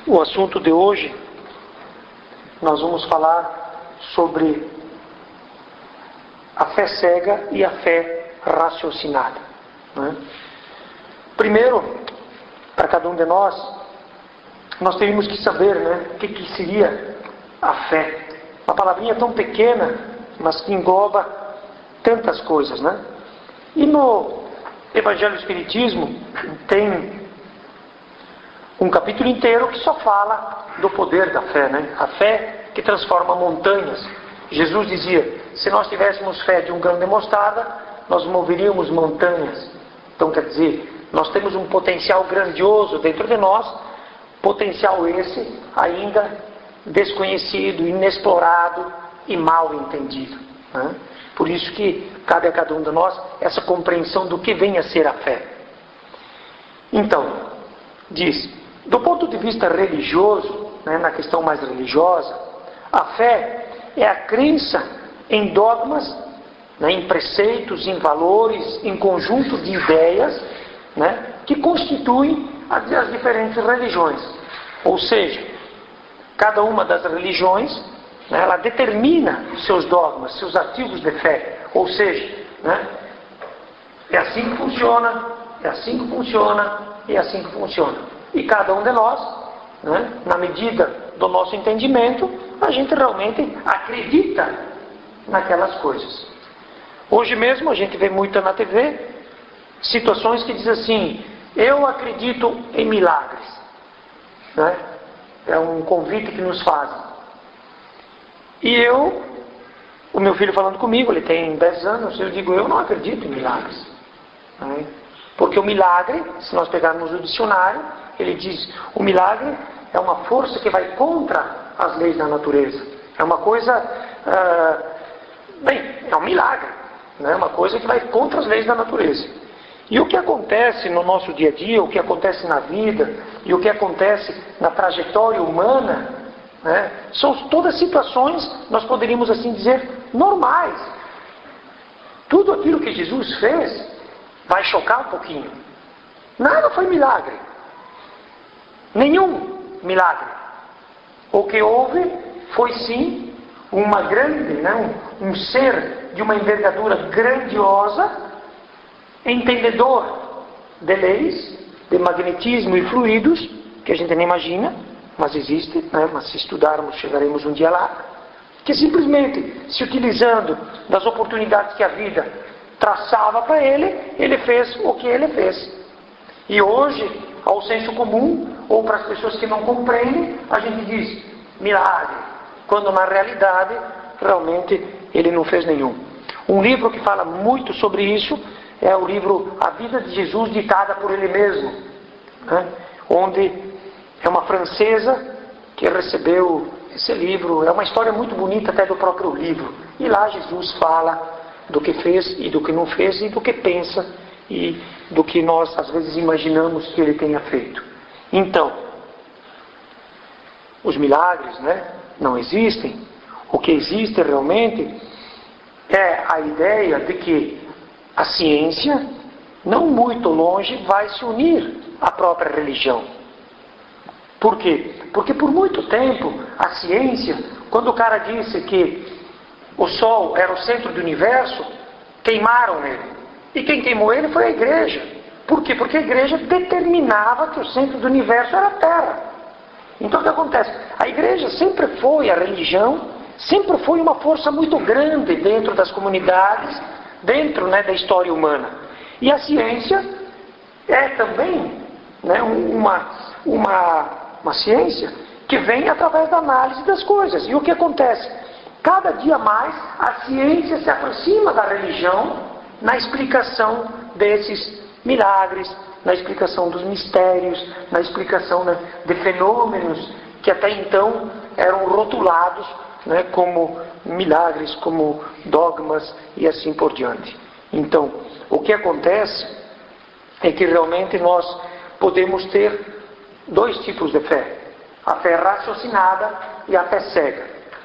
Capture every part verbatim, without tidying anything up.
O assunto de hoje, nós vamos falar sobre a fé cega e a fé raciocinada, né? Primeiro, para cada um de nós, nós teríamos que saber, né, o que, que seria a fé. Uma palavrinha tão pequena, mas que engloba tantas coisas, né? E no Evangelho do Espiritismo tem um capítulo inteiro que só fala do poder da fé, né? A fé que transforma montanhas. Jesus dizia, se nós tivéssemos fé de um grão de mostarda, nós moveríamos montanhas. Então quer dizer, nós temos um potencial grandioso dentro de nós, potencial esse ainda desconhecido, inexplorado e mal entendido, né? Por isso que cabe a cada um de nós essa compreensão do que vem a ser a fé. Então, diz, do ponto de vista religioso, né, na questão mais religiosa, a fé é a crença em dogmas, né, em preceitos, em valores, em conjunto de ideias, né, que constituem as, as diferentes religiões. Ou seja, cada uma das religiões, né, ela determina seus dogmas, seus artigos de fé. Ou seja, né, é assim que funciona, é assim que funciona, é assim que funciona. E cada um de nós, né, na medida do nosso entendimento, a gente realmente acredita naquelas coisas. Hoje mesmo a gente vê muito na T V situações que dizem assim, eu acredito em milagres, né? É um convite que nos fazem. E eu, o meu filho falando comigo, ele tem dez anos, eu digo, eu não acredito em milagres, né? Porque o milagre, se nós pegarmos o dicionário, ele diz, o milagre é uma força que vai contra as leis da natureza. É uma coisa, uh, bem, é um milagre, né? Uma coisa que vai contra as leis da natureza. E o que acontece no nosso dia a dia, o que acontece na vida, e o que acontece na trajetória humana, né, são todas situações, nós poderíamos assim dizer, normais. Tudo aquilo que Jesus fez vai chocar um pouquinho. Nada foi milagre. Nenhum milagre. O que houve foi sim uma grande, né, um, um ser de uma envergadura grandiosa, entendedor de leis, de magnetismo e fluidos, que a gente nem imagina, mas existe, né? Mas se estudarmos chegaremos um dia lá, que simplesmente se utilizando das oportunidades que a vida traçava para ele, ele fez o que ele fez. E hoje, ao senso comum, ou para as pessoas que não compreendem, a gente diz milagre, quando na realidade, realmente, ele não fez nenhum. Um livro que fala muito sobre isso é o livro A Vida de Jesus Ditada por Ele Mesmo, né? Onde é uma francesa que recebeu esse livro, é uma história muito bonita até do próprio livro, e lá Jesus fala do que fez e do que não fez, e do que pensa e do que nós às vezes imaginamos que Ele tenha feito. Então, os milagres, né, não existem. O que existe realmente é a ideia de que a ciência, não muito longe, vai se unir à própria religião. Por quê? Porque por muito tempo, a ciência, quando o cara disse que o Sol era o centro do universo, queimaram ele. E quem queimou ele foi a igreja. Por quê? Porque a igreja determinava que o centro do universo era a Terra. Então o que acontece? A igreja sempre foi, a religião, sempre foi uma força muito grande dentro das comunidades, dentro, né, da história humana. E a ciência é também, né, uma, uma, uma ciência que vem através da análise das coisas. E o que acontece? Cada dia mais a ciência se aproxima da religião na explicação desses milagres, na explicação dos mistérios, na explicação, né, de fenômenos que até então eram rotulados, né, como milagres, como dogmas e assim por diante. Então, o que acontece é que realmente nós podemos ter dois tipos de fé: a fé raciocinada e a fé cega.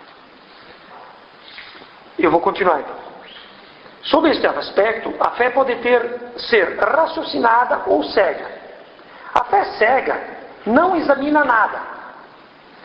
Eu vou continuar então. Sob este aspecto, a fé pode ter, ser raciocinada ou cega. A fé cega não examina nada,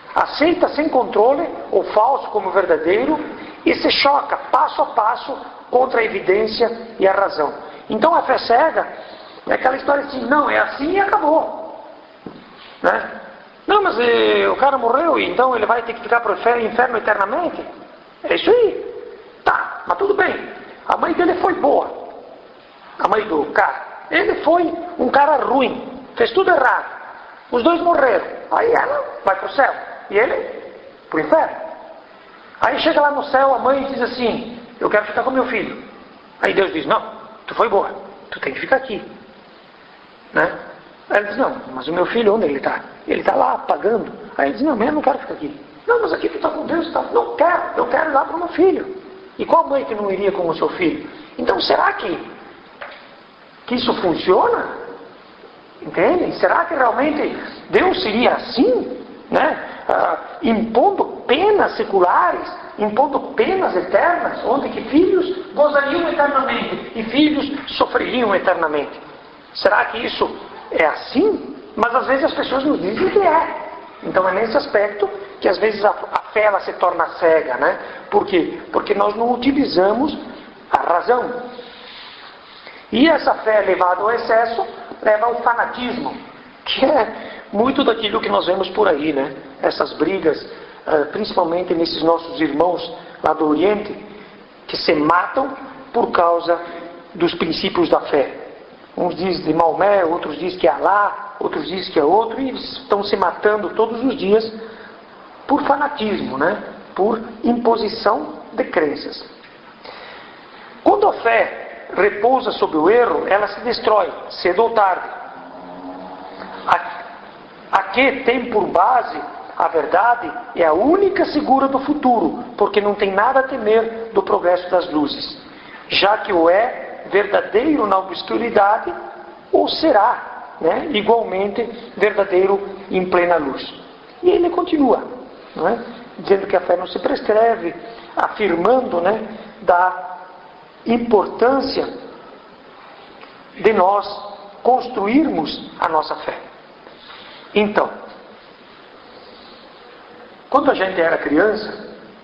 aceita sem controle o falso como verdadeiro e se choca passo a passo contra a evidência e a razão. Então a fé cega é aquela história assim, não, é assim e acabou. Né? Não, mas eh, o cara morreu e então ele vai ter que ficar para o inferno eternamente? É isso aí. Tá, mas tudo bem. A mãe dele foi boa. A mãe do cara. Ele foi um cara ruim. Fez tudo errado. Os dois morreram. Aí ela vai para o céu. E ele para o inferno. Aí chega lá no céu a mãe diz assim, eu quero ficar com meu filho. Aí Deus diz, não, tu foi boa. Tu tem que ficar aqui. Né? Aí ele diz, não, mas o meu filho onde ele está? Ele está lá pagando. Aí ele diz, não, mas eu não quero ficar aqui. Não, mas aqui tu está com Deus. Tá? Não quero, eu quero ir lá para o meu filho. E qual mãe que não iria com o seu filho? Então será que, que isso funciona? Entendem? Será que realmente Deus seria assim? Né? Ah, impondo penas seculares, impondo penas eternas, onde que filhos gozariam eternamente e filhos sofreriam eternamente. Será que isso é assim? Mas às vezes as pessoas nos dizem que é. Então é nesse aspecto que às vezes a, a fé ela se torna cega, né? Por quê? Porque nós não utilizamos a razão. E essa fé levada ao excesso leva ao fanatismo, que é muito daquilo que nós vemos por aí, né? Essas brigas, principalmente nesses nossos irmãos lá do Oriente, que se matam por causa dos princípios da fé. Uns dizem de Maomé, outros dizem que é Alá, outros dizem que é outro, e eles estão se matando todos os dias por fanatismo, né? Por imposição de crenças. Quando a fé repousa sobre o erro, ela se destrói, cedo ou tarde. A, a que tem por base a verdade é a única segura do futuro, porque não tem nada a temer do progresso das luzes, já que o é verdadeiro na obscuridade, ou será, né, igualmente verdadeiro em plena luz. E ele continua, não é? Dizendo que a fé não se prescreve, afirmando, né, da importância de nós construirmos a nossa fé. Então, quando a gente era criança,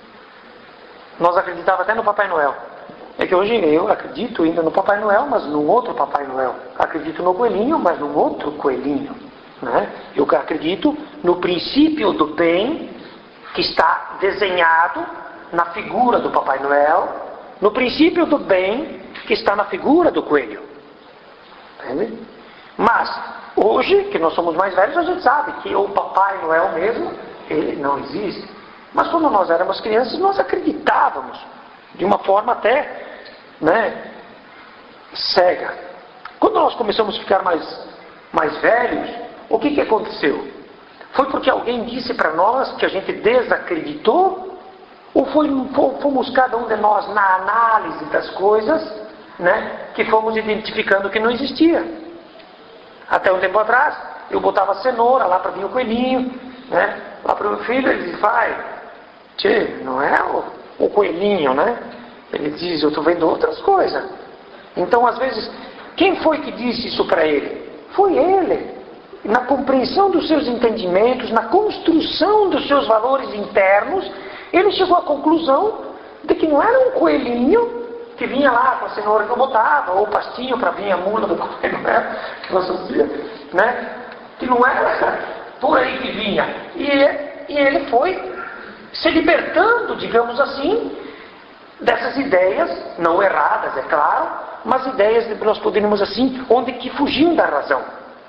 nós acreditávamos até no Papai Noel. É que hoje eu acredito ainda no Papai Noel, mas num outro Papai Noel. Acredito no coelhinho, mas num outro coelhinho. Né? Eu acredito no princípio do bem que está desenhado na figura do Papai Noel, no princípio do bem que está na figura do coelho. Entende? Mas, hoje, que nós somos mais velhos, a gente sabe que o Papai Noel mesmo, ele não existe. Mas quando nós éramos crianças, nós acreditávamos de uma forma até, né, cega. Quando nós começamos a ficar mais, mais velhos, o que, que aconteceu? Foi porque alguém disse para nós que a gente desacreditou? Ou foi, fomos cada um de nós na análise das coisas, né, que fomos identificando que não existia? Até um tempo atrás, eu botava cenoura lá para vir o coelhinho, né, lá para o meu filho, ele disse, pai, tchê, não é o, o coelhinho, né? Ele diz, eu estou vendo outras coisas. Então, às vezes, quem foi que disse isso para ele? Foi ele. Na compreensão dos seus entendimentos, na construção dos seus valores internos, ele chegou à conclusão de que não era um coelhinho que vinha lá com a cenoura que eu botava, ou pastinho para vir a mula do coelho, né? Que nós fazia, né? Que não era por aí que vinha. E, e ele foi se libertando, digamos assim, dessas ideias, não erradas, é claro, mas ideias, nós poderíamos assim, onde que fugiam da razão.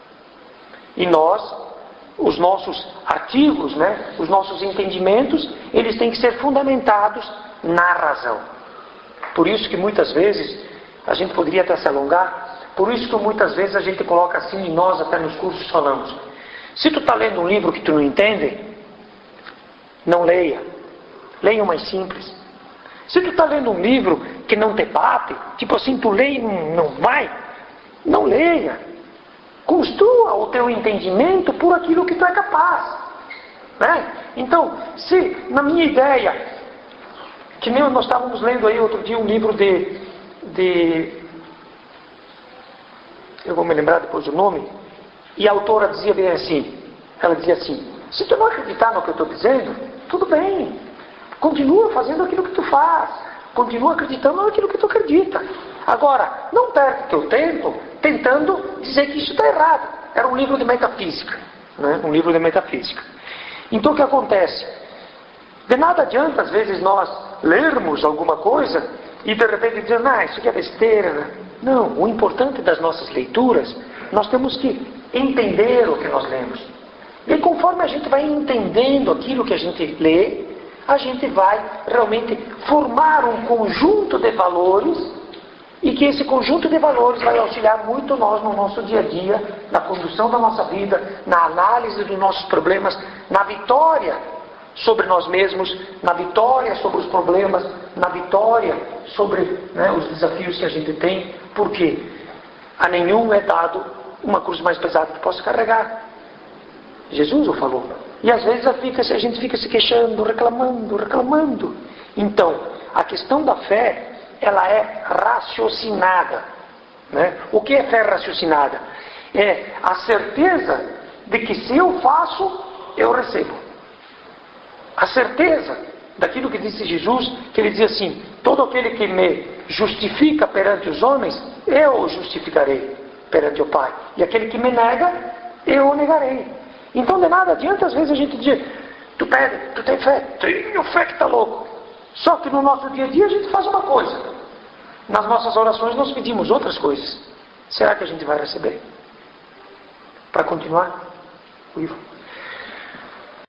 E nós, os nossos artigos, né, os nossos entendimentos, eles têm que ser fundamentados na razão. Por isso que muitas vezes, a gente poderia até se alongar, por isso que muitas vezes a gente coloca assim, e nós até nos cursos falamos, se tu está lendo um livro que tu não entende, não leia. Leia o mais simples. Se tu está lendo um livro que não te bate, tipo assim, tu lê e não vai, não leia. Construa o teu entendimento por aquilo que tu é capaz. Né? Então, se na minha ideia, que nem nós estávamos lendo aí outro dia um livro de, de eu vou me lembrar depois do nome, e a autora dizia bem assim, ela dizia assim, Se tu não acreditar no que eu estou dizendo, tudo bem. Continua fazendo aquilo que tu faz. Continua acreditando naquilo que tu acredita. Agora, não perde teu tempo tentando dizer que isso está errado. Era um livro de metafísica. Né? Um livro de metafísica. Então o que acontece? De nada adianta, às vezes, nós lermos alguma coisa e de repente dizer, ah, isso aqui é besteira. Né? Não, o importante das nossas leituras, nós temos que entender o que nós lemos. E conforme a gente vai entendendo aquilo que a gente lê, a gente vai realmente formar um conjunto de valores, e que esse conjunto de valores vai auxiliar muito nós no nosso dia a dia, na condução da nossa vida, na análise dos nossos problemas, na vitória sobre nós mesmos, na vitória sobre os problemas, na vitória sobre, né, os desafios que a gente tem, porque a nenhum é dado uma cruz mais pesada que possa carregar. Jesus o falou. E às vezes a, fica, a gente fica se queixando, reclamando, reclamando. Então, a questão da fé, ela é raciocinada. Né? O que é fé raciocinada? É a certeza de que se eu faço, eu recebo. A certeza daquilo que disse Jesus, que ele dizia assim, todo aquele que me justifica perante os homens, eu o justificarei perante o Pai. E aquele que me nega, eu o negarei. Então de nada adianta às vezes a gente dizer, tu pede, tu tem fé, tenho fé que está louco. Só que no nosso dia a dia a gente faz uma coisa. Nas nossas orações nós pedimos outras coisas. Será que a gente vai receber? Para continuar o livro.